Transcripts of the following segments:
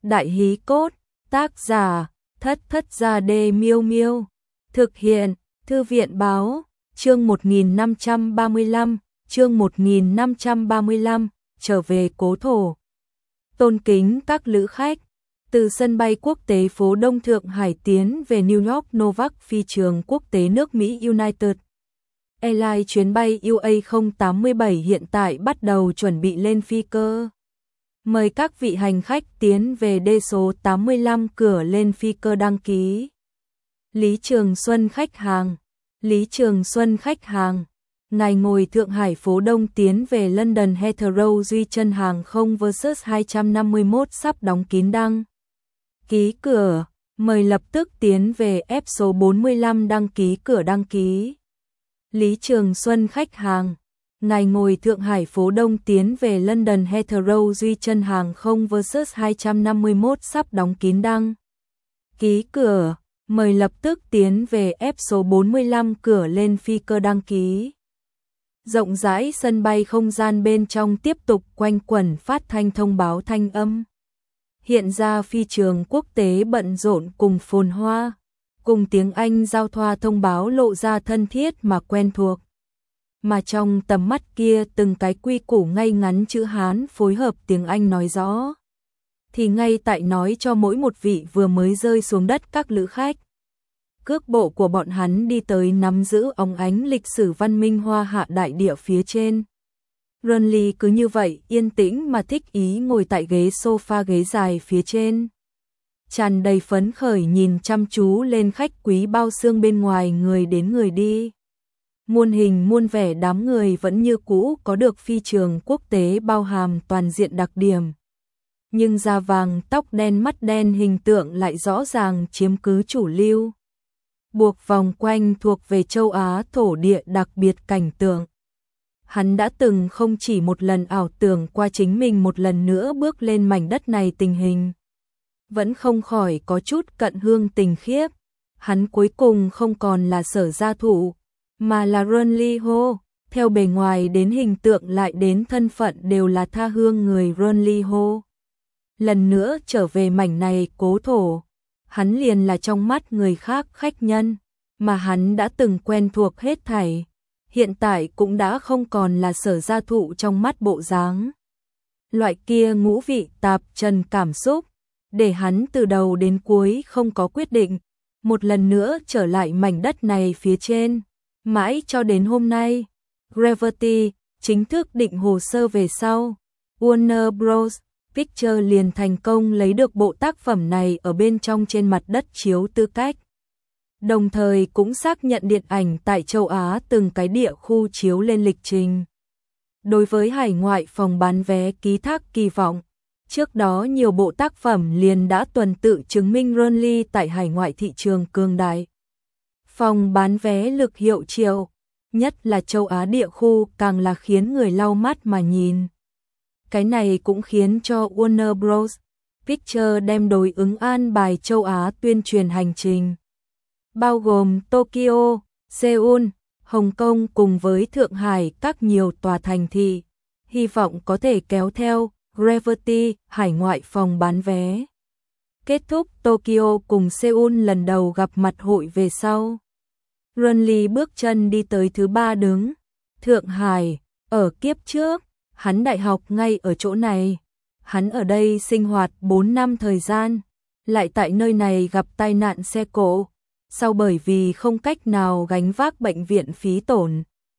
Đại hí cốt, tác giả, Thất Thất Gia Đê Miêu Miêu. Thực hiện, Thư viện báo, chương 1535, trở về cố thổ. Tôn kính các lữ khách, từ sân bay quốc tế phố Đông Thượng Hải tiến về New York Novak phi trường quốc tế nước Mỹ United Airlines chuyến bay UA087 hiện tại bắt đầu chuẩn bị lên phi cơ. Mời các vị hành khách tiến về đê số 85 cửa lên phi cơ đăng ký. Lý Trường Xuân khách hàng. Lý Trường Xuân khách hàng. Ngài ngồi Thượng Hải phố Đông tiến về London Heathrow Duy Chân hàng không vs 251 sắp đóng kín đăng ký cửa. Mời lập tức tiến về F số 45 đăng ký cửa đăng ký. Lý Trường Xuân khách hàng. Ngài ngồi Thượng Hải phố Đông tiến về London Heathrow Duy Chân hàng không vs 251 sắp đóng kín đăng ký cửa. Mời lập tức tiến về F số 45 cửa lên phi cơ đăng ký. Rộng rãi sân bay không gian bên trong tiếp tục quanh quẩn phát thanh thông báo thanh âm. Hiện ra phi trường quốc tế bận rộn cùng phồn hoa, cùng tiếng Anh giao thoa thông báo lộ ra thân thiết mà quen thuộc. Mà trong tầm mắt kia từng cái quy củ ngay ngắn chữ Hán phối hợp tiếng Anh nói rõ. Thì ngay tại nói cho mỗi một vị vừa mới rơi xuống đất các lữ khách. Cước bộ của bọn hắn đi tới nắm giữ óng ánh lịch sử văn minh hoa hạ đại địa phía trên. Ronly cứ như vậy yên tĩnh mà thích ý ngồi tại ghế sofa ghế dài phía trên. Tràn đầy phấn khởi nhìn chăm chú lên khách quý bao xương bên ngoài người đến người đi. Muôn hình muôn vẻ đám người vẫn như cũ có được phi trường quốc tế bao hàm toàn diện đặc điểm. Nhưng da vàng tóc đen mắt đen hình tượng lại rõ ràng chiếm cứ chủ lưu. Buộc vòng quanh thuộc về châu Á thổ địa đặc biệt cảnh tượng. Hắn đã từng không chỉ một lần ảo tưởng qua chính mình một lần nữa bước lên mảnh đất này tình hình. Vẫn không khỏi có chút cận hương tình khiếp. Hắn cuối cùng không còn là Sở Gia Thụ, mà là Ronly Ho. Theo bề ngoài đến hình tượng lại đến thân phận đều là tha hương người Ronly Ho. Lần nữa trở về mảnh này cố thổ. Hắn liền là trong mắt người khác khách nhân, mà hắn đã từng quen thuộc hết thảy. Hiện tại cũng đã không còn là Sở Gia Thụ trong mắt bộ dáng. Loại kia ngũ vị tạp trần cảm xúc, để hắn từ đầu đến cuối không có quyết định, một lần nữa trở lại mảnh đất này phía trên. Mãi cho đến hôm nay, Gravity chính thức định hồ sơ về sau. Warner Bros. Pictures liền thành công lấy được bộ tác phẩm này ở bên trong trên mặt đất chiếu tư cách. Đồng thời cũng xác nhận điện ảnh tại châu Á từng cái địa khu chiếu lên lịch trình. Đối với hải ngoại phòng bán vé ký thác kỳ vọng, trước đó nhiều bộ tác phẩm liền đã tuần tự chứng minh Ronly tại hải ngoại thị trường cường đại. Phòng bán vé lực hiệu triệu, nhất là châu Á địa khu càng là khiến người lau mắt mà nhìn. Cái này cũng khiến cho Warner Bros. Pictures đem đối ứng an bài châu Á tuyên truyền hành trình. Bao gồm Tokyo, Seoul, Hồng Kông cùng với Thượng Hải các nhiều tòa thành thị. Hy vọng có thể kéo theo Gravity hải ngoại phòng bán vé. Kết thúc Tokyo cùng Seoul lần đầu gặp mặt hội về sau. Ronly bước chân đi tới thứ 3 đứng. Thượng Hải, ở kiếp trước. Hắn đại học ngay ở chỗ này. Hắn ở đây sinh hoạt 4 năm thời gian. Lại tại nơi này gặp tai nạn xe cộ. Sau bởi vì không cách nào gánh vác bệnh viện phí tổn.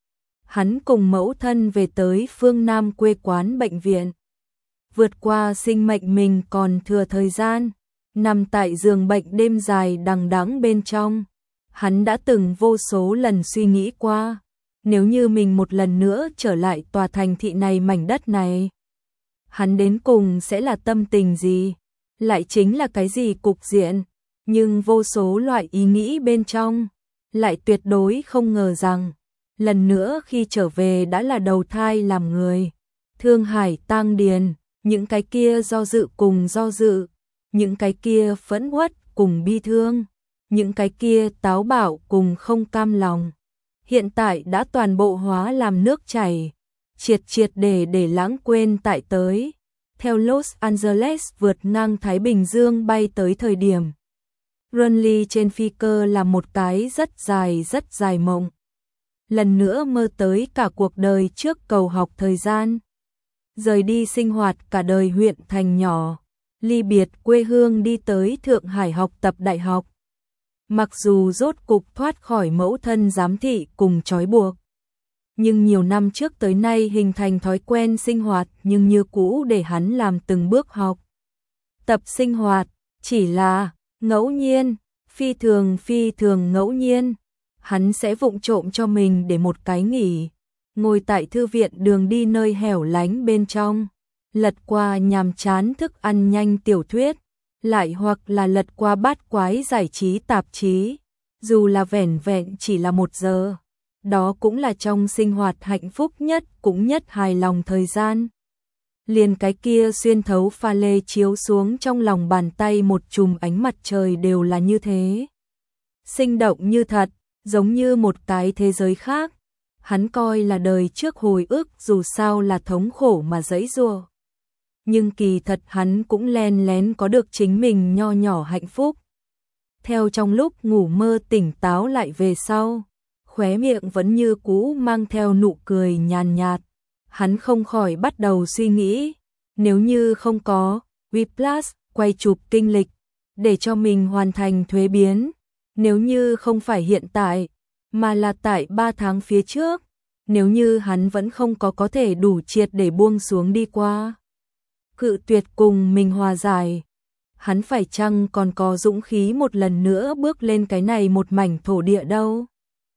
Hắn cùng mẫu thân về tới phương Nam quê quán bệnh viện. Vượt qua sinh mệnh mình còn thừa thời gian. Nằm tại giường bệnh đêm dài đằng đẵng bên trong. Hắn đã từng vô số lần suy nghĩ qua. Nếu như mình một lần nữa trở lại tòa thành thị này mảnh đất này, hắn đến cùng sẽ là tâm tình gì? Lại chính là cái gì cục diện? Nhưng vô số loại ý nghĩ bên trong, lại tuyệt đối không ngờ rằng, lần nữa khi trở về đã là đầu thai làm người. Thương Hải tang điền, những cái kia do dự cùng do dự, những cái kia phẫn uất cùng bi thương, những cái kia táo bạo cùng không cam lòng. Hiện tại đã toàn bộ hóa làm nước chảy, triệt triệt để lãng quên tại tới. theo Los Angeles vượt ngang Thái Bình Dương bay tới thời điểm Renly trên phi cơ là một cái rất dài mộng. Lần nữa mơ tới cả cuộc đời trước cầu học thời gian. Rời đi sinh hoạt cả đời huyện thành nhỏ, ly biệt quê hương đi tới Thượng Hải học tập đại học. Mặc dù rốt cục thoát khỏi mẫu thân giám thị cùng trói buộc, nhưng nhiều năm trước tới nay hình thành thói quen sinh hoạt nhưng như cũ để hắn làm từng bước học. Tập sinh hoạt, chỉ là ngẫu nhiên, phi thường ngẫu nhiên, hắn sẽ vụng trộm cho mình để một cái nghỉ, ngồi tại thư viện đường đi nơi hẻo lánh bên trong, lật qua nhàm chán thức ăn nhanh tiểu thuyết, lại hoặc là lật qua bát quái giải trí tạp chí, dù là vẻn vẹn chỉ là 1 giờ. Đó cũng là trong sinh hoạt hạnh phúc nhất cũng nhất hài lòng thời gian. Liền cái kia xuyên thấu pha lê chiếu xuống trong lòng bàn tay một chùm ánh mặt trời đều là như thế. Sinh động như thật, giống như một cái thế giới khác. Hắn coi là đời trước hồi ức dù sao là thống khổ mà giãy giụa. Nhưng kỳ thật hắn cũng len lén có được chính mình nho nhỏ hạnh phúc. Theo trong lúc ngủ mơ tỉnh táo lại về sau, khóe miệng vẫn như cũ mang theo nụ cười nhàn nhạt. Hắn không khỏi bắt đầu suy nghĩ, nếu như không có Whiplash quay chụp kinh lịch để cho mình hoàn thành thuế biến, nếu như không phải hiện tại, mà là tại 3 tháng phía trước, nếu như hắn vẫn không có thể đủ triệt để buông xuống đi qua, cự tuyệt cùng mình hòa giải, hắn phải chăng còn có dũng khí một lần nữa bước lên cái này một mảnh thổ địa đâu?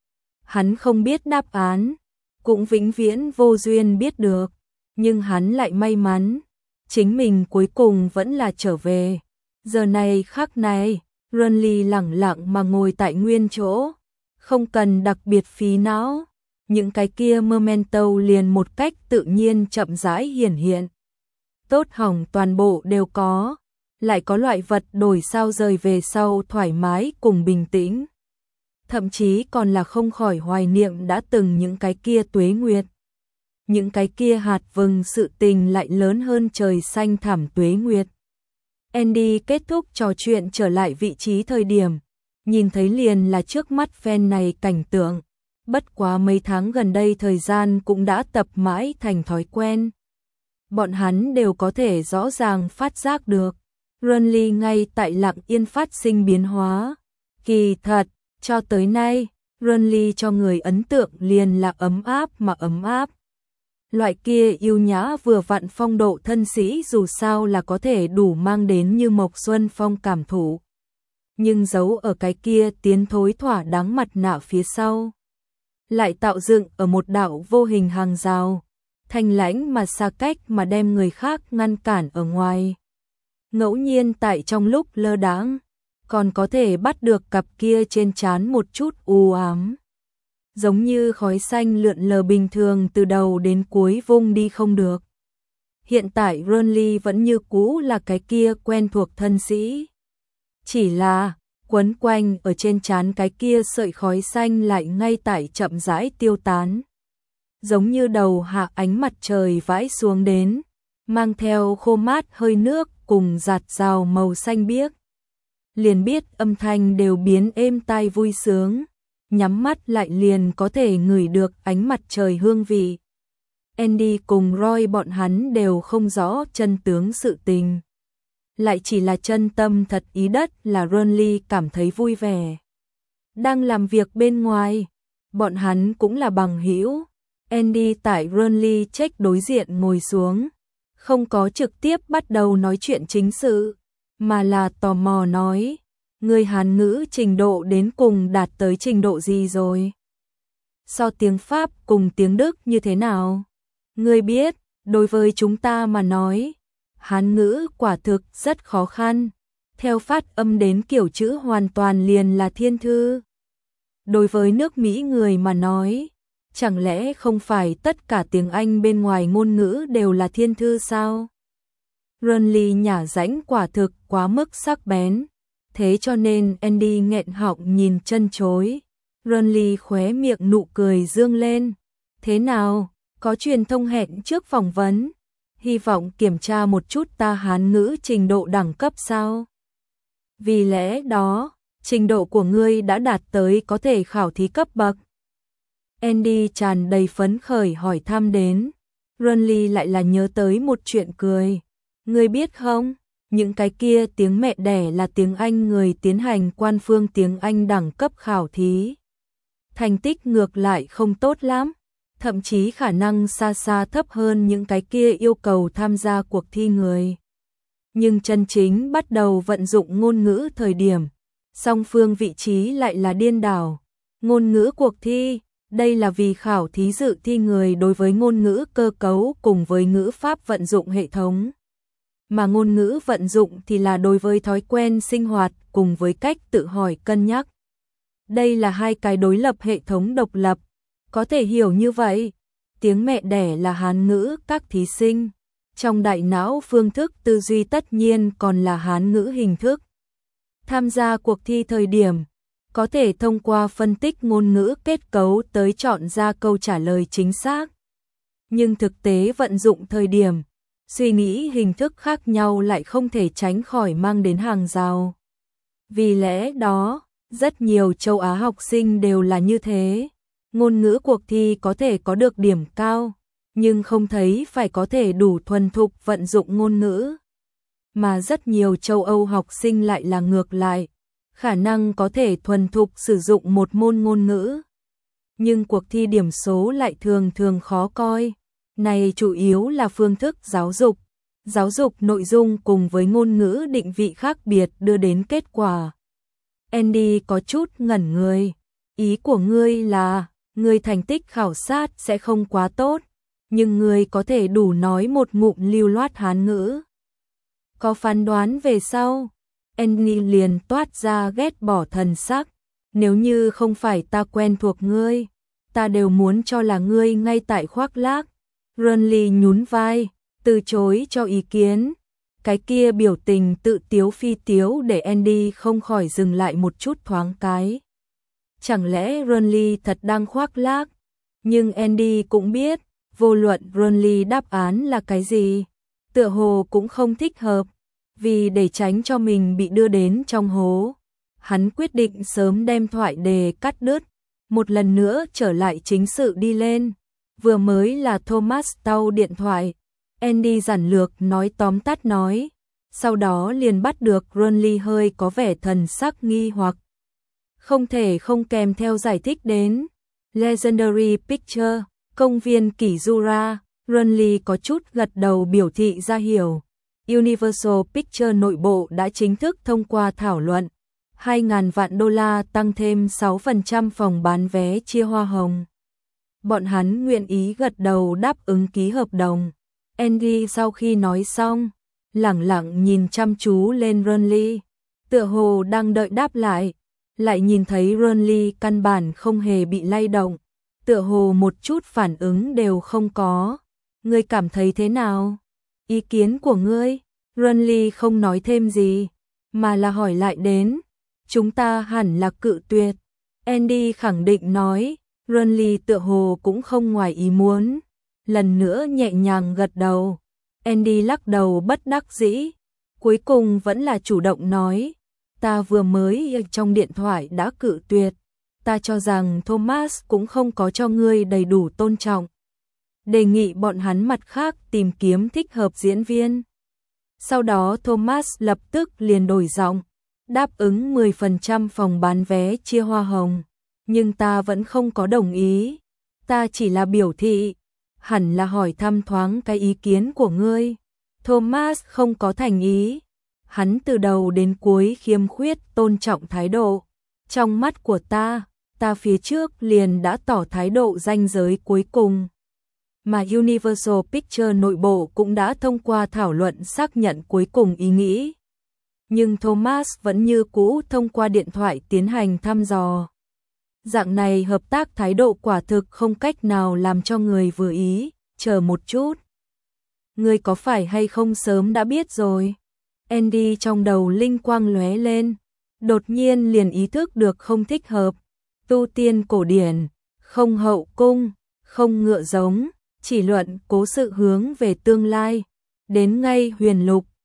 Hắn không biết đáp án, cũng vĩnh viễn vô duyên biết được, nhưng hắn lại may mắn, chính mình cuối cùng vẫn là trở về. Giờ này khắc này, Renly lẳng lặng mà ngồi tại nguyên chỗ, không cần đặc biệt phí não, những cái kia memento liền một cách tự nhiên chậm rãi hiển hiện. Tốt hỏng toàn bộ đều có, lại có loại vật đổi sao rời về sau thoải mái cùng bình tĩnh. Thậm chí còn là không khỏi hoài niệm đã từng những cái kia tuế nguyệt. Những cái kia hạt vừng sự tình lại lớn hơn trời xanh thẳm tuế nguyệt. Andy kết thúc trò chuyện trở lại vị trí thời điểm, nhìn thấy liền là trước mắt fan này cảnh tượng. Bất quá mấy tháng gần đây thời gian cũng đã tập mãi thành thói quen. Bọn hắn đều có thể rõ ràng phát giác được. Renly ngay tại lặng yên phát sinh biến hóa. Kỳ thật, cho tới nay, Renly cho người ấn tượng liền là ấm áp mà ấm áp. Loại kia yêu nhã vừa vặn phong độ thân sĩ dù sao là có thể đủ mang đến như Mộc Xuân Phong cảm thụ. Nhưng giấu ở cái kia tiến thối thỏa đáng mặt nạ phía sau, lại tạo dựng ở một đạo vô hình hàng rào, thanh lãnh mà xa cách mà đem người khác ngăn cản ở ngoài. Ngẫu nhiên tại trong lúc lơ đãng, còn có thể bắt được cặp kia trên trán một chút u ám. Giống như khói xanh lượn lờ bình thường từ đầu đến cuối vung đi không được. Hiện tại Renly vẫn như cũ là cái kia quen thuộc thân sĩ. Chỉ là, quấn quanh ở trên trán cái kia sợi khói xanh lại ngay tại chậm rãi tiêu tán. Giống như đầu hạ ánh mặt trời vãi xuống đến, mang theo khô mát hơi nước cùng giạt rào màu xanh biếc. Liền biết âm thanh đều biến êm tai vui sướng, nhắm mắt lại liền có thể ngửi được ánh mặt trời hương vị. Andy cùng Roy bọn hắn đều không rõ chân tướng sự tình. Lại chỉ là chân tâm thật ý đất là Renly cảm thấy vui vẻ. Đang làm việc bên ngoài, bọn hắn cũng là bằng hữu. Andy tại Renly check đối diện ngồi xuống, không có trực tiếp bắt đầu nói chuyện chính sự, mà là tò mò nói, người Hán ngữ trình độ đến cùng đạt tới trình độ gì rồi? So tiếng Pháp cùng tiếng Đức như thế nào? Ngươi biết, đối với chúng ta mà nói, Hán ngữ quả thực rất khó khăn, theo phát âm đến kiểu chữ hoàn toàn liền là thiên thư. Đối với nước Mỹ người mà nói, chẳng lẽ không phải tất cả tiếng Anh bên ngoài ngôn ngữ đều là thiên thư sao? Renly nhả rãnh quả thực quá mức sắc bén, thế cho nên Andy nghẹn họng nhìn chân chối. Renly khóe miệng nụ cười dương lên. Thế nào, có truyền thông hẹn trước phỏng vấn? hy vọng kiểm tra một chút ta Hán ngữ trình độ đẳng cấp sao? Vì lẽ đó, trình độ của ngươi đã đạt tới có thể khảo thí cấp bậc. Andy tràn đầy phấn khởi hỏi thăm đến. Ronly lại là nhớ tới một chuyện cười. Ngươi biết không, những cái kia tiếng mẹ đẻ là tiếng Anh người tiến hành quan phương tiếng Anh đẳng cấp khảo thí. Thành tích ngược lại không tốt lắm, thậm chí khả năng xa xa thấp hơn những cái kia yêu cầu tham gia cuộc thi người. Nhưng chân chính bắt đầu vận dụng ngôn ngữ thời điểm, song phương vị trí lại là điên đảo. Ngôn ngữ cuộc thi, đây là vì khảo thí dự thi người đối với ngôn ngữ cơ cấu cùng với ngữ pháp vận dụng hệ thống. Mà ngôn ngữ vận dụng thì là đối với thói quen sinh hoạt cùng với cách tự hỏi cân nhắc. Đây là hai cái đối lập hệ thống độc lập, có thể hiểu như vậy. Tiếng mẹ đẻ là Hán ngữ các thí sinh. Trong đại não phương thức tư duy tất nhiên còn là Hán ngữ hình thức. Tham gia cuộc thi thời điểm, có thể thông qua phân tích ngôn ngữ kết cấu tới chọn ra câu trả lời chính xác. Nhưng thực tế vận dụng thời điểm, suy nghĩ hình thức khác nhau lại không thể tránh khỏi mang đến hàng rào. Vì lẽ đó, rất nhiều châu Á học sinh đều là như thế. Ngôn ngữ cuộc thi có thể có được điểm cao, nhưng không thấy phải có thể đủ thuần thục vận dụng ngôn ngữ. Mà rất nhiều châu Âu học sinh lại là ngược lại, khả năng có thể thuần thục sử dụng một môn ngôn ngữ. Nhưng cuộc thi điểm số lại thường thường khó coi. Này chủ yếu là phương thức giáo dục nội dung cùng với ngôn ngữ định vị khác biệt đưa đến kết quả. Andy có chút ngẩn người. Ý của ngươi là, ngươi thành tích khảo sát sẽ không quá tốt, nhưng ngươi có thể đủ nói một ngụm lưu loát Hán ngữ. Có phán đoán về sau, Andy liền toát ra ghét bỏ thần sắc. Nếu như không phải ta quen thuộc ngươi, ta đều muốn cho là ngươi ngay tại khoác lác. Ronly nhún vai, từ chối cho ý kiến. Cái kia biểu tình tự tiếu phi tiếu để Andy không khỏi dừng lại một chút thoáng cái. Chẳng lẽ Ronly thật đang khoác lác? Nhưng Andy cũng biết, vô luận Ronly đáp án là cái gì, tựa hồ cũng không thích hợp. Vì để tránh cho mình bị đưa đến trong hố, hắn quyết định sớm đem thoại đề cắt đứt, một lần nữa trở lại chính sự đi lên. Vừa mới là Thomas Tau điện thoại, Andy giản lược nói tóm tắt nói, sau đó liền bắt được Ronly hơi có vẻ thần sắc nghi hoặc. Không thể không kèm theo giải thích đến. Legendary Picture, công viên Kỷ Jura, Ronly có chút gật đầu biểu thị ra hiểu. Universal Pictures nội bộ đã chính thức thông qua thảo luận. 2.000 vạn đô la tăng thêm 6% phòng bán vé chia hoa hồng. Bọn hắn nguyện ý gật đầu đáp ứng ký hợp đồng. Andy sau khi nói xong, lẳng lặng nhìn chăm chú lên Ronly, tựa hồ đang đợi đáp lại nhìn thấy Ronly căn bản không hề bị lay động, tựa hồ một chút phản ứng đều không có. Ngươi cảm thấy thế nào? Ý kiến của ngươi? Ronly không nói thêm gì, mà là hỏi lại đến. Chúng ta hẳn là cự tuyệt. Andy khẳng định nói. Ronly tựa hồ cũng không ngoài ý muốn, lần nữa nhẹ nhàng gật đầu. Andy lắc đầu bất đắc dĩ, cuối cùng vẫn là chủ động nói, ta vừa mới trong điện thoại đã cự tuyệt, ta cho rằng Thomas cũng không có cho ngươi đầy đủ tôn trọng. Đề nghị bọn hắn mặt khác tìm kiếm thích hợp diễn viên. Sau đó Thomas lập tức liền đổi giọng, đáp ứng 10% phòng bán vé chia hoa hồng. Nhưng ta vẫn không có đồng ý, ta chỉ là biểu thị, hẳn là hỏi thăm thoáng cái ý kiến của ngươi. Thomas không có thành ý, hắn từ đầu đến cuối khiêm khuyết tôn trọng thái độ. Trong mắt của ta phía trước liền đã tỏ thái độ ranh giới cuối cùng. Mà Universal Pictures nội bộ cũng đã thông qua thảo luận xác nhận cuối cùng ý nghĩ. Nhưng Thomas vẫn như cũ thông qua điện thoại tiến hành thăm dò. Dạng này hợp tác thái độ quả thực không cách nào làm cho người vừa ý. Chờ một chút, ngươi có phải hay không sớm đã biết rồi? Andy trong đầu linh quang lóe lên, đột nhiên liền ý thức được không thích hợp. Tu tiên cổ điển, không hậu cung, không ngựa giống, chỉ luận cố sự hướng về tương lai. Đến ngay Huyền Lục,